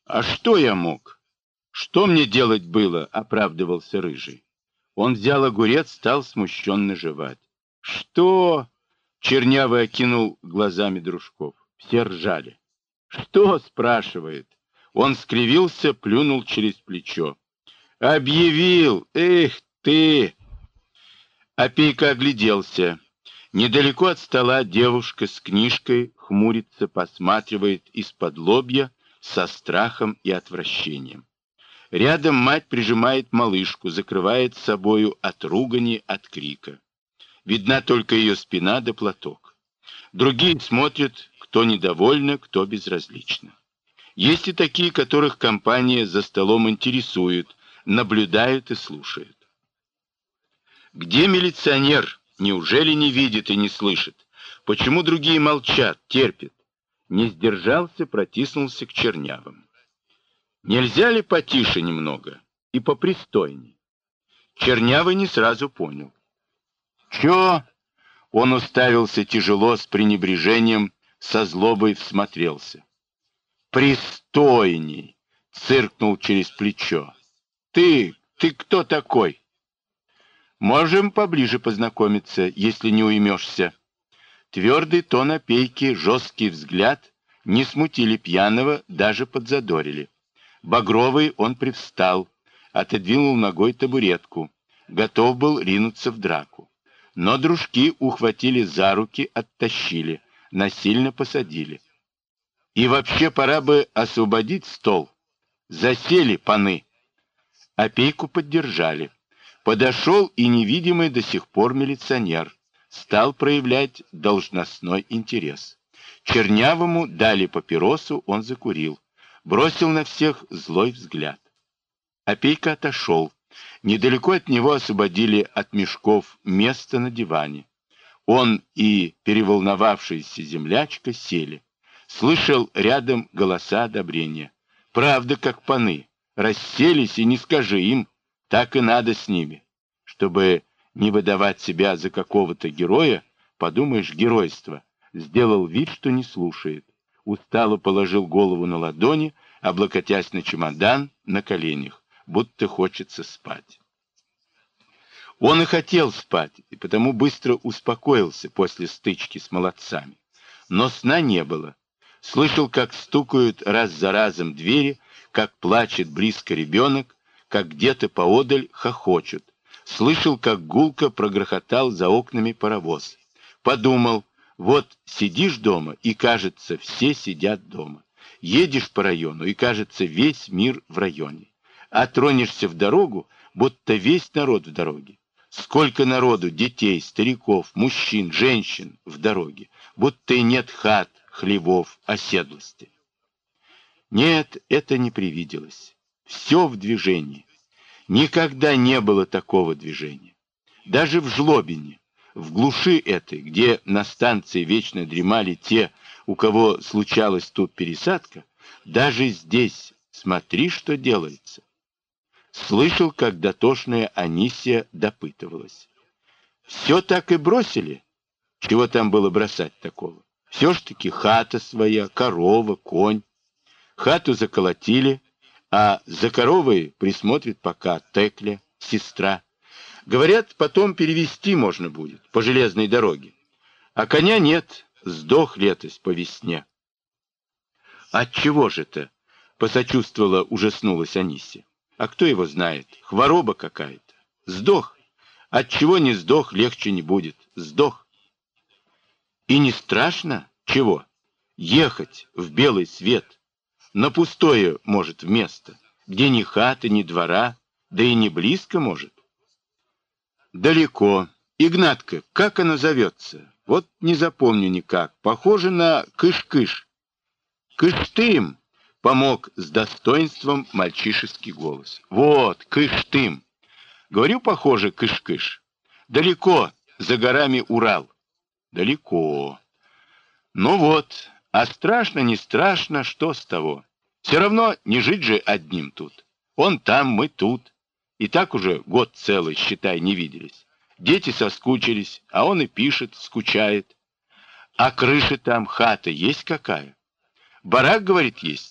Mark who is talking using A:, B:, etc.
A: А что я мог? Что мне делать было, оправдывался Рыжий. Он взял огурец, стал смущенно жевать. Что? Чернявый окинул глазами дружков. Все ржали. Что, спрашивает? Он скривился, плюнул через плечо. Объявил! Эх ты! Опейка огляделся. Недалеко от стола девушка с книжкой хмурится, посматривает из-под лобья со страхом и отвращением. Рядом мать прижимает малышку, закрывает собою от ругани, от крика. Видна только ее спина да платок. Другие смотрят, кто недовольно, кто безразлично. Есть и такие, которых компания за столом интересует, наблюдают и слушают. Где милиционер? Неужели не видит и не слышит? Почему другие молчат, терпят? Не сдержался, протиснулся к Чернявым. Нельзя ли потише немного и попристойней? Чернявый не сразу понял. Чё? Он уставился тяжело, с пренебрежением, со злобой всмотрелся. Пристойней, цыркнул через плечо. Ты кто такой? Можем поближе познакомиться, если не уймешься. Твердый тон опейки, жесткий взгляд не смутили пьяного, даже подзадорили. Багровый он привстал, отодвинул ногой табуретку, готов был ринуться в драку. Но дружки ухватили за руки, оттащили, насильно посадили. И вообще пора бы освободить стол. Засели паны. Опейку поддержали. Подошел и невидимый до сих пор милиционер. Стал проявлять должностной интерес. Чернявому дали папиросу, он закурил. Бросил на всех злой взгляд. Опейка отошел. Недалеко от него освободили от мешков место на диване. Он и переволновавшаяся землячка сели. Слышал рядом голоса одобрения. Правда, как паны. Расселись, и не скажи им, так и надо с ними. Чтобы не выдавать себя за какого-то героя, подумаешь, геройство, сделал вид, что не слушает. Устало положил голову на ладони, облокотясь на чемодан на коленях, будто хочется спать. Он и хотел спать, и потому быстро успокоился после стычки с молодцами. Но сна не было. Слышал, как стукают раз за разом двери, как плачет близко ребенок, как где-то поодаль хохочут. Слышал, как гулко прогрохотал за окнами паровоз. Подумал, вот сидишь дома, и, кажется, все сидят дома. Едешь по району, и, кажется, весь мир в районе. А тронешься в дорогу, будто весь народ в дороге. Сколько народу, детей, стариков, мужчин, женщин в дороге, будто и нет хат, хлевов, оседлости. Нет, это не привиделось. Все в движении. Никогда не было такого движения. Даже в Жлобине, в глуши этой, где на станции вечно дремали те, у кого случалась тут пересадка, даже здесь, смотри, что делается. Слышал, как дотошная Анисия допытывалась. Все так и бросили? Чего там было бросать такого? Все ж таки хата своя, корова, конь. Хату заколотили, а за коровой присмотрит пока Текля, сестра. Говорят, потом перевезти можно будет по железной дороге. А коня нет, сдох летось по весне. Отчего же это? Посочувствовала, ужаснулась Анисия. А кто его знает? Хвороба какая-то. Сдох. Отчего не сдох, легче не будет. Сдох. И не страшно? Чего? Ехать в белый свет. На пустое, может, место, где ни хаты, ни двора, да и не близко, может. Далеко. Игнатка, как оно зовется? Вот не запомню никак. Похоже на Кыш-Кыш. Кыштым, помог с достоинством мальчишеский голос. Вот, Кыштым. Говорю, похоже, Кыш-Кыш. Далеко, за горами Урал. Далеко. Ну вот, а страшно, не страшно, что с того? Все равно не жить же одним тут. Он там, мы тут. И так уже год целый, считай, не виделись. Дети соскучились, а он и пишет, скучает. А крыша там, хата есть какая? Барак, говорит, есть.